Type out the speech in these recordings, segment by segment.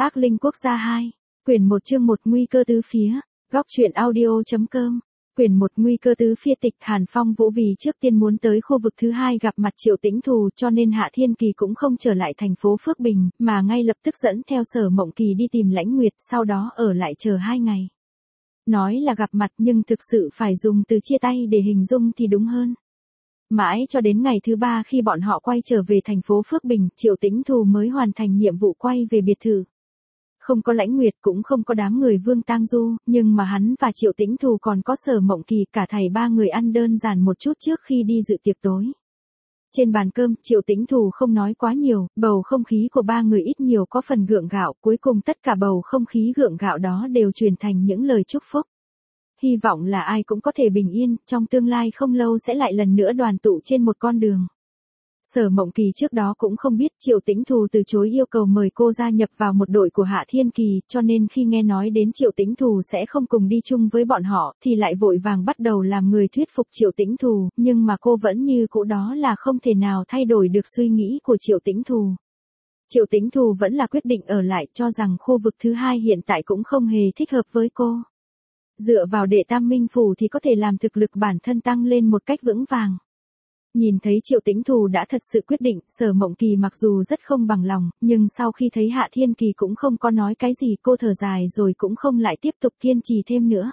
Ác linh quốc gia 2. Quyển 1 chương 1 nguy cơ tứ phía. Góc truyện audio.com. Quyển 1 nguy cơ tứ phía. Tịch Hàn Phong Vũ vì trước tiên muốn tới khu vực thứ hai gặp mặt Triệu Tĩnh Thù, cho nên Hạ Thiên Kỳ cũng không trở lại thành phố Phước Bình, mà ngay lập tức dẫn theo Sở Mộng Kỳ đi tìm Lãnh Nguyệt, sau đó ở lại chờ 2 ngày. Nói là gặp mặt nhưng thực sự phải dùng từ chia tay để hình dung thì đúng hơn. Mãi cho đến ngày thứ 3 khi bọn họ quay trở về thành phố Phước Bình, Triệu Tĩnh Thù mới hoàn thành nhiệm vụ quay về biệt thự. Không có Lãnh Nguyệt cũng không có đám người Vương Tang Du, nhưng mà hắn và Triệu Tĩnh Thù còn có Sở Mộng Kỳ, cả thảy 3 người ăn đơn giản một chút trước khi đi dự tiệc tối. Trên bàn cơm, Triệu Tĩnh Thù không nói quá nhiều, bầu không khí của 3 người ít nhiều có phần gượng gạo, cuối cùng tất cả bầu không khí gượng gạo đó đều truyền thành những lời chúc phúc. Hy vọng là ai cũng có thể bình yên, trong tương lai không lâu sẽ lại lần nữa đoàn tụ trên một con đường. Sở Mộng Kỳ trước đó cũng không biết Triệu Tĩnh Thù từ chối yêu cầu mời cô gia nhập vào một đội của Hạ Thiên Kỳ, cho nên khi nghe nói đến Triệu Tĩnh Thù sẽ không cùng đi chung với bọn họ, thì lại vội vàng bắt đầu làm người thuyết phục Triệu Tĩnh Thù, nhưng mà cô vẫn như cũ, đó là không thể nào thay đổi được suy nghĩ của Triệu Tĩnh Thù. Triệu Tĩnh Thù vẫn là quyết định ở lại, cho rằng khu vực thứ hai hiện tại cũng không hề thích hợp với cô. Dựa vào Đệ Tam Minh Phủ thì có thể làm thực lực bản thân tăng lên một cách vững vàng. Nhìn thấy Triệu Tĩnh Thù đã thật sự quyết định, Sở Mộng Kỳ mặc dù rất không bằng lòng, nhưng sau khi thấy Hạ Thiên Kỳ cũng không có nói cái gì, cô thở dài rồi cũng không lại tiếp tục kiên trì thêm nữa.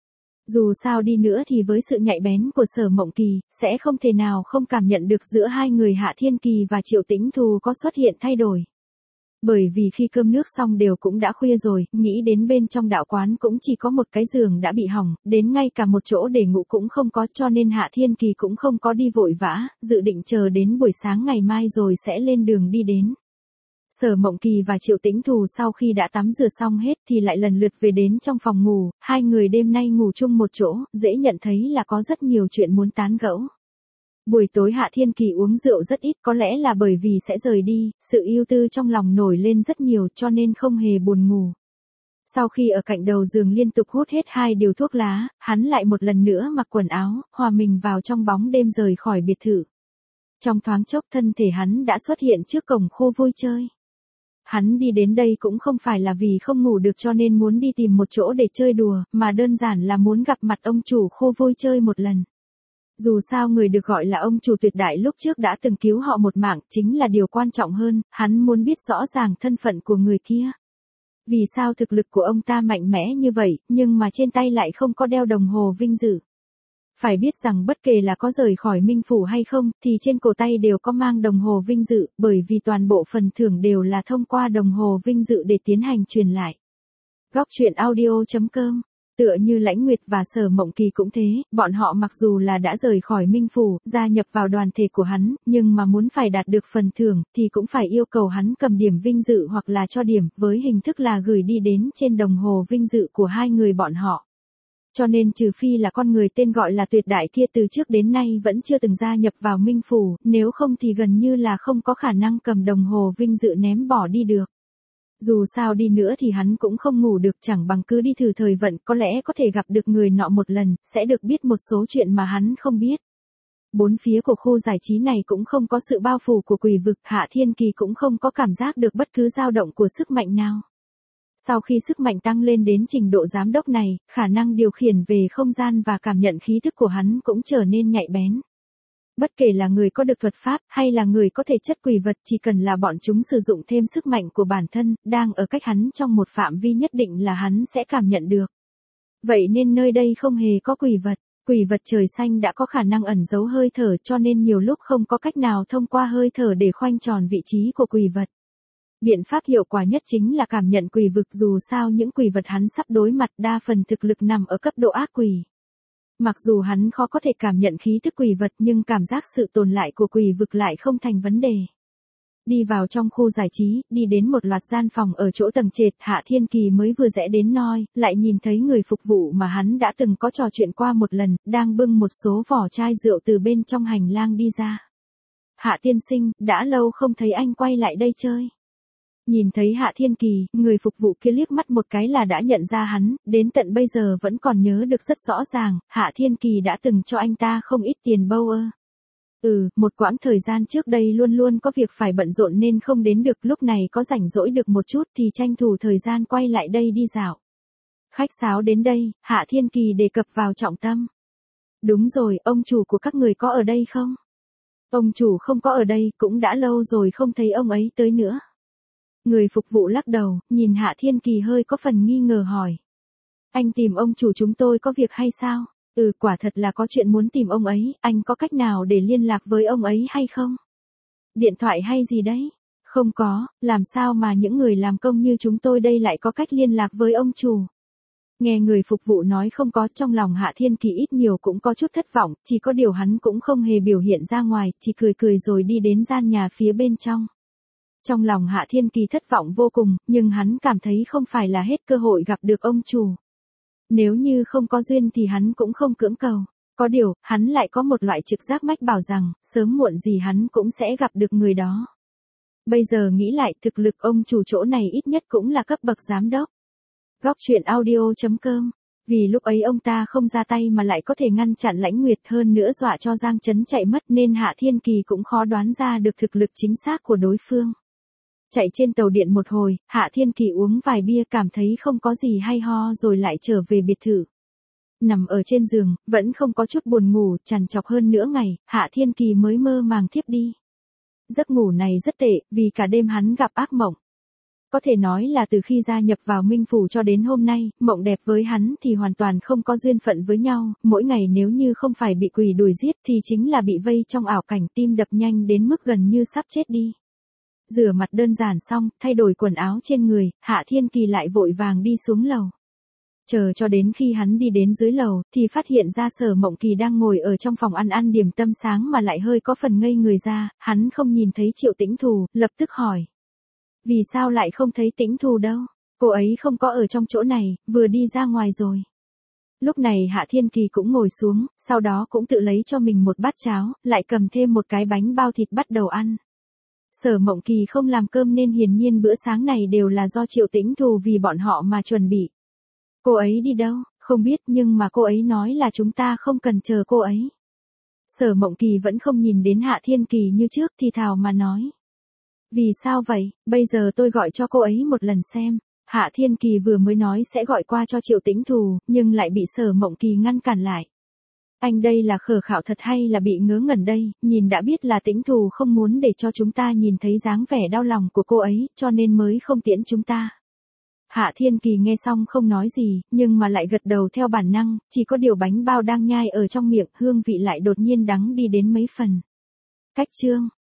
Dù sao đi nữa thì với sự nhạy bén của Sở Mộng Kỳ, sẽ không thể nào không cảm nhận được giữa hai người Hạ Thiên Kỳ và Triệu Tĩnh Thù có xuất hiện thay đổi. Bởi vì khi cơm nước xong đều cũng đã khuya rồi, nghĩ đến bên trong đạo quán cũng chỉ có một cái giường đã bị hỏng, đến ngay cả một chỗ để ngủ cũng không có, cho nên Hạ Thiên Kỳ cũng không có đi vội vã, dự định chờ đến buổi sáng ngày mai rồi sẽ lên đường đi đến. Sở Mộng Kỳ và Triệu Tĩnh Thù sau khi đã tắm rửa xong hết thì lại lần lượt về đến trong phòng ngủ, hai người đêm nay ngủ chung một chỗ, dễ nhận thấy là có rất nhiều chuyện muốn tán gẫu. Buổi tối Hạ Thiên Kỳ uống rượu rất ít, có lẽ là bởi vì sẽ rời đi, sự ưu tư trong lòng nổi lên rất nhiều cho nên không hề buồn ngủ. Sau khi ở cạnh đầu giường liên tục hút hết 2 điều thuốc lá, hắn lại một lần nữa mặc quần áo, hòa mình vào trong bóng đêm rời khỏi biệt thự. Trong thoáng chốc thân thể hắn đã xuất hiện trước cổng khu vui chơi. Hắn đi đến đây cũng không phải là vì không ngủ được cho nên muốn đi tìm một chỗ để chơi đùa, mà đơn giản là muốn gặp mặt ông chủ khu vui chơi một lần. Dù sao người được gọi là ông chủ tuyệt đại lúc trước đã từng cứu họ một mạng, chính là điều quan trọng hơn, hắn muốn biết rõ ràng thân phận của người kia. Vì sao thực lực của ông ta mạnh mẽ như vậy, nhưng mà trên tay lại không có đeo đồng hồ vinh dự. Phải biết rằng bất kể là có rời khỏi Minh Phủ hay không, thì trên cổ tay đều có mang đồng hồ vinh dự, bởi vì toàn bộ phần thưởng đều là thông qua đồng hồ vinh dự để tiến hành truyền lại. Góc truyện audio.com. Tựa như Lãnh Nguyệt và Sở Mộng Kỳ cũng thế, bọn họ mặc dù là đã rời khỏi Minh Phủ, gia nhập vào đoàn thể của hắn, nhưng mà muốn phải đạt được phần thưởng, thì cũng phải yêu cầu hắn cầm điểm vinh dự hoặc là cho điểm, với hình thức là gửi đi đến trên đồng hồ vinh dự của hai người bọn họ. Cho nên trừ phi là con người tên gọi là tuyệt đại kia từ trước đến nay vẫn chưa từng gia nhập vào Minh Phủ, nếu không thì gần như là không có khả năng cầm đồng hồ vinh dự ném bỏ đi được. Dù sao đi nữa thì hắn cũng không ngủ được, chẳng bằng cứ đi thử thời vận, có lẽ có thể gặp được người nọ một lần, sẽ được biết một số chuyện mà hắn không biết. Bốn phía của khu giải trí này cũng không có sự bao phủ của quỷ vực, Hạ Thiên Kỳ cũng không có cảm giác được bất cứ dao động của sức mạnh nào. Sau khi sức mạnh tăng lên đến trình độ giám đốc này, khả năng điều khiển về không gian và cảm nhận khí thức của hắn cũng trở nên nhạy bén. Bất kể là người có được thuật pháp, hay là người có thể chất quỷ vật, chỉ cần là bọn chúng sử dụng thêm sức mạnh của bản thân, đang ở cách hắn trong một phạm vi nhất định là hắn sẽ cảm nhận được. Vậy nên nơi đây không hề có quỷ vật. Quỷ vật trời xanh đã có khả năng ẩn giấu hơi thở, cho nên nhiều lúc không có cách nào thông qua hơi thở để khoanh tròn vị trí của quỷ vật. Biện pháp hiệu quả nhất chính là cảm nhận quỷ vực, dù sao những quỷ vật hắn sắp đối mặt đa phần thực lực nằm ở cấp độ ác quỷ. Mặc dù hắn khó có thể cảm nhận khí thức quỷ vật nhưng cảm giác sự tồn lại của quỷ vực lại không thành vấn đề. Đi vào trong khu giải trí, đi đến một loạt gian phòng ở chỗ tầng trệt, Hạ Thiên Kỳ mới vừa rẽ đến nơi, lại nhìn thấy người phục vụ mà hắn đã từng có trò chuyện qua một lần, đang bưng một số vỏ chai rượu từ bên trong hành lang đi ra. Hạ tiên sinh, đã lâu không thấy anh quay lại đây chơi. Nhìn thấy Hạ Thiên Kỳ, người phục vụ kia liếc mắt một cái là đã nhận ra hắn, đến tận bây giờ vẫn còn nhớ được rất rõ ràng, Hạ Thiên Kỳ đã từng cho anh ta không ít tiền bâu ơ. Một quãng thời gian trước đây luôn luôn có việc phải bận rộn nên không đến được, lúc này có rảnh rỗi được một chút thì tranh thủ thời gian quay lại đây đi dạo. Khách sáo đến đây, Hạ Thiên Kỳ đề cập vào trọng tâm. Đúng rồi, ông chủ của các người có ở đây không? Ông chủ không có ở đây, cũng đã lâu rồi không thấy ông ấy tới nữa. Người phục vụ lắc đầu, nhìn Hạ Thiên Kỳ hơi có phần nghi ngờ hỏi. Anh tìm ông chủ chúng tôi có việc hay sao? Quả thật là có chuyện muốn tìm ông ấy, anh có cách nào để liên lạc với ông ấy hay không? Điện thoại hay gì đấy? Không có, làm sao mà những người làm công như chúng tôi đây lại có cách liên lạc với ông chủ? Nghe người phục vụ nói không có, trong lòng Hạ Thiên Kỳ ít nhiều cũng có chút thất vọng, chỉ có điều hắn cũng không hề biểu hiện ra ngoài, chỉ cười cười rồi đi đến gian nhà phía bên trong. Trong lòng Hạ Thiên Kỳ thất vọng vô cùng, nhưng hắn cảm thấy không phải là hết cơ hội gặp được ông chủ. Nếu như không có duyên thì hắn cũng không cưỡng cầu. Có điều, hắn lại có một loại trực giác mách bảo rằng, sớm muộn gì hắn cũng sẽ gặp được người đó. Bây giờ nghĩ lại, thực lực ông chủ chỗ này ít nhất cũng là cấp bậc giám đốc. Góc truyện audio.com. Vì lúc ấy ông ta không ra tay mà lại có thể ngăn chặn Lãnh Nguyệt, hơn nữa dọa cho Giang Chấn chạy mất, nên Hạ Thiên Kỳ cũng khó đoán ra được thực lực chính xác của đối phương. Chạy trên tàu điện một hồi, Hạ Thiên Kỳ uống vài bia cảm thấy không có gì hay ho rồi lại trở về biệt thự. Nằm ở trên giường, vẫn không có chút buồn ngủ, trằn trọc hơn nửa ngày, Hạ Thiên Kỳ mới mơ màng thiếp đi. Giấc ngủ này rất tệ, vì cả đêm hắn gặp ác mộng. Có thể nói là từ khi gia nhập vào Minh Phủ cho đến hôm nay, mộng đẹp với hắn thì hoàn toàn không có duyên phận với nhau, mỗi ngày nếu như không phải bị quỷ đuổi giết thì chính là bị vây trong ảo cảnh, tim đập nhanh đến mức gần như sắp chết đi. Rửa mặt đơn giản xong, thay đổi quần áo trên người, Hạ Thiên Kỳ lại vội vàng đi xuống lầu. Chờ cho đến khi hắn đi đến dưới lầu, thì phát hiện ra Sở Mộng Kỳ đang ngồi ở trong phòng ăn điểm tâm sáng mà lại hơi có phần ngây người ra, hắn không nhìn thấy Triệu Tĩnh Thù, lập tức hỏi. Vì sao lại không thấy Tĩnh Thù đâu? Cô ấy không có ở trong chỗ này, vừa đi ra ngoài rồi. Lúc này Hạ Thiên Kỳ cũng ngồi xuống, sau đó cũng tự lấy cho mình một bát cháo, lại cầm thêm một cái bánh bao thịt bắt đầu ăn. Sở Mộng Kỳ không làm cơm nên hiển nhiên bữa sáng này đều là do Triệu Tĩnh Thù vì bọn họ mà chuẩn bị. Cô ấy đi đâu? Không biết, nhưng mà cô ấy nói là chúng ta không cần chờ cô ấy. Sở Mộng Kỳ vẫn không nhìn đến Hạ Thiên Kỳ như trước, thì thào mà nói. Vì sao vậy? Bây giờ tôi gọi cho cô ấy một lần xem. Hạ Thiên Kỳ vừa mới nói sẽ gọi qua cho Triệu Tĩnh Thù, nhưng lại bị Sở Mộng Kỳ ngăn cản lại. Anh đây là khờ khạo thật hay là bị ngớ ngẩn đây, nhìn đã biết là Tĩnh Thù không muốn để cho chúng ta nhìn thấy dáng vẻ đau lòng của cô ấy, cho nên mới không tiễn chúng ta. Hạ Thiên Kỳ nghe xong không nói gì, nhưng mà lại gật đầu theo bản năng, chỉ có điều bánh bao đang nhai ở trong miệng, hương vị lại đột nhiên đắng đi đến mấy phần. Cách chương